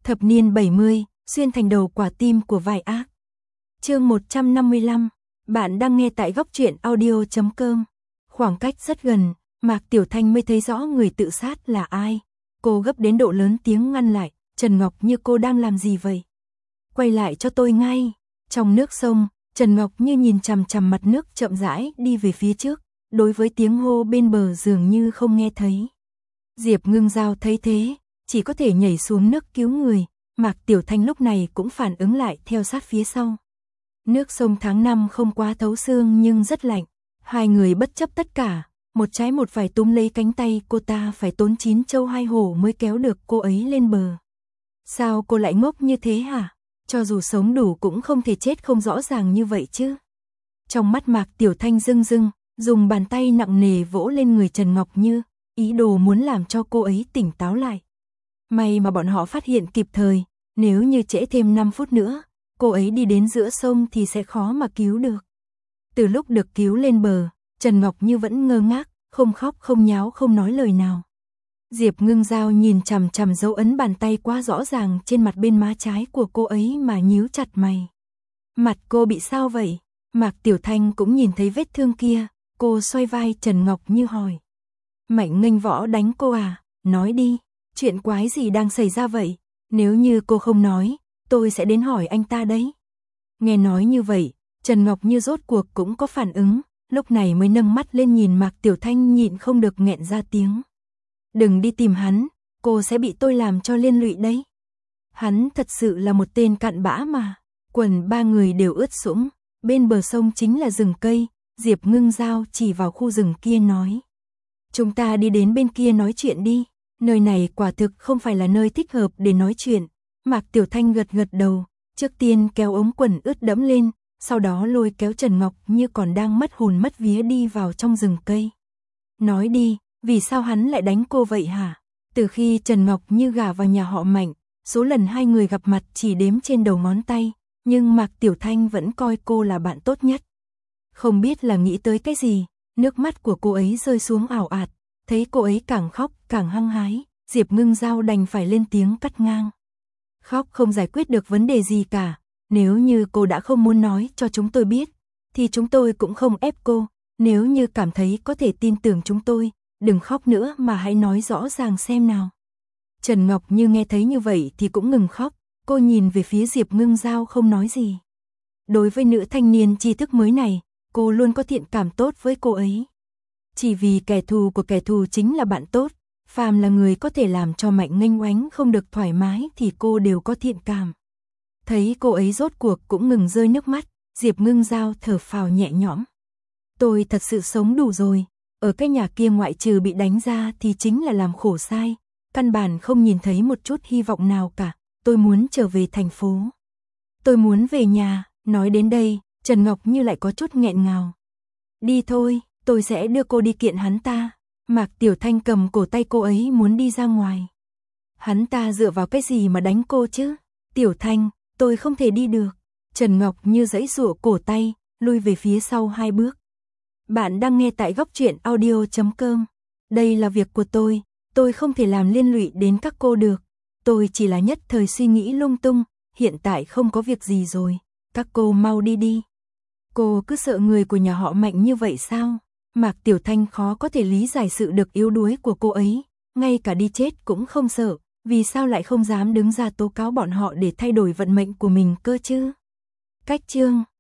Thập niên 70, xuyên thành đầu quả tim của vai ác. Chương 155, bạn đang nghe tại góc truyện audio.com. Khoảng cách rất gần, Mạc Tiểu Thanh mới thấy rõ người tự sát là ai. Cô gấp đến độ lớn tiếng ngăn lại, Trần Ngọc Như cô đang làm gì vậy? Quay lại cho tôi ngay. Trong nước sông, Trần Ngọc Như nhìn chằm chằm mặt nước chậm rãi đi về phía trước, đối với tiếng hô bên bờ dường như không nghe thấy. Diệp Ngưng Giao thấy thế, chỉ có thể nhảy xuống nước cứu người. Mạc Tiểu Thanh lúc này cũng phản ứng lại theo sát phía sau. Nước sông tháng 5 không quá thấu xương nhưng rất lạnh. Hai người bất chấp tất cả, một trái một phải túm lấy cánh tay cô ta, phải tốn 9 châu 2 hổ mới kéo được cô ấy lên bờ. Sao cô lại ngốc như thế hả? Cho dù sống đủ cũng không thể chết không rõ ràng như vậy chứ. Trong mắt Mạc Tiểu Thanh rưng rưng, dùng bàn tay nặng nề vỗ lên người Trần Ngọc Như, ý đồ muốn làm cho cô ấy tỉnh táo lại. May mà bọn họ phát hiện kịp thời, nếu như trễ thêm 5 phút nữa, cô ấy đi đến giữa sông thì sẽ khó mà cứu được. Từ lúc được cứu lên bờ, Trần Ngọc Như vẫn ngơ ngác, không khóc không nháo không nói lời nào. Diệp Ngưng Giao nhìn chằm chằm dấu ấn bàn tay quá rõ ràng trên mặt bên má trái của cô ấy mà nhíu chặt mày. Mặt cô bị sao vậy? Mạc Tiểu Thanh cũng nhìn thấy vết thương kia, cô xoay vai Trần Ngọc Như hỏi. Mạnh Nghênh Võ đánh cô à? Nói đi, chuyện quái gì đang xảy ra vậy? Nếu như cô không nói, tôi sẽ đến hỏi anh ta đấy. Nghe nói như vậy, Trần Ngọc Như rốt cuộc cũng có phản ứng, lúc này mới nâng mắt lên nhìn Mạc Tiểu Thanh, nhịn không được nghẹn ra tiếng. Đừng đi tìm hắn, cô sẽ bị tôi làm cho liên lụy đấy. Hắn thật sự là một tên cặn bã mà. Quần ba người đều ướt sũng, bên bờ sông chính là rừng cây. Diệp Ngưng Giao chỉ vào khu rừng kia nói. Chúng ta đi đến bên kia nói chuyện đi, nơi này quả thực không phải là nơi thích hợp để nói chuyện. Mạc Tiểu Thanh gật gật đầu, trước tiên kéo ống quần ướt đẫm lên, sau đó lôi kéo Trần Ngọc Như còn đang mất hồn mất vía đi vào trong rừng cây. Nói đi, vì sao hắn lại đánh cô vậy hả? Từ khi Trần Ngọc Như gả vào nhà họ Mạnh, số lần hai người gặp mặt chỉ đếm trên đầu ngón tay, nhưng Mạc Tiểu Thanh vẫn coi cô là bạn tốt nhất. Không biết là nghĩ tới cái gì, nước mắt của cô ấy rơi xuống ảo ạt, thấy cô ấy càng khóc càng hăng hái, Diệp Ngưng Giao đành phải lên tiếng cắt ngang. Khóc không giải quyết được vấn đề gì cả, nếu như cô đã không muốn nói cho chúng tôi biết, thì chúng tôi cũng không ép cô, nếu như cảm thấy có thể tin tưởng chúng tôi, đừng khóc nữa mà hãy nói rõ ràng xem nào. Trần Ngọc Như nghe thấy như vậy thì cũng ngừng khóc, cô nhìn về phía Diệp Ngưng Giao không nói gì. Đối với nữ thanh niên tri thức mới này, cô luôn có thiện cảm tốt với cô ấy. Chỉ vì kẻ thù của kẻ thù chính là bạn tốt, phàm là người có thể làm cho Mạnh Nghênh Oánh không được thoải mái thì cô đều có thiện cảm. Thấy cô ấy rốt cuộc cũng ngừng rơi nước mắt, Diệp Ngưng Giao thở phào nhẹ nhõm. Tôi thật sự sống đủ rồi, ở cái nhà kia ngoại trừ bị đánh ra thì chính là làm khổ sai, căn bản không nhìn thấy một chút hy vọng nào cả, tôi muốn trở về thành phố. Tôi muốn về nhà, nói đến đây, Trần Ngọc Như lại có chút nghẹn ngào. Đi thôi, tôi sẽ đưa cô đi kiện hắn ta. Mạc Tiểu Thanh cầm cổ tay cô ấy muốn đi ra ngoài. Hắn ta dựa vào cái gì mà đánh cô chứ? Tiểu Thanh, tôi không thể đi được. Trần Ngọc Như giãy giụa cổ tay, lui về phía sau 2 bước. Bạn đang nghe tại góc truyện audio.com. Đây là việc của tôi không thể làm liên lụy đến các cô được. Tôi chỉ là nhất thời suy nghĩ lung tung, hiện tại không có việc gì rồi. Các cô mau đi đi. Cô cứ sợ người của nhà họ Mạnh như vậy sao? Mạc Tiểu Thanh khó có thể lý giải sự được yếu đuối của cô ấy, ngay cả đi chết cũng không sợ, vì sao lại không dám đứng ra tố cáo bọn họ để thay đổi vận mệnh của mình cơ chứ? Cách chương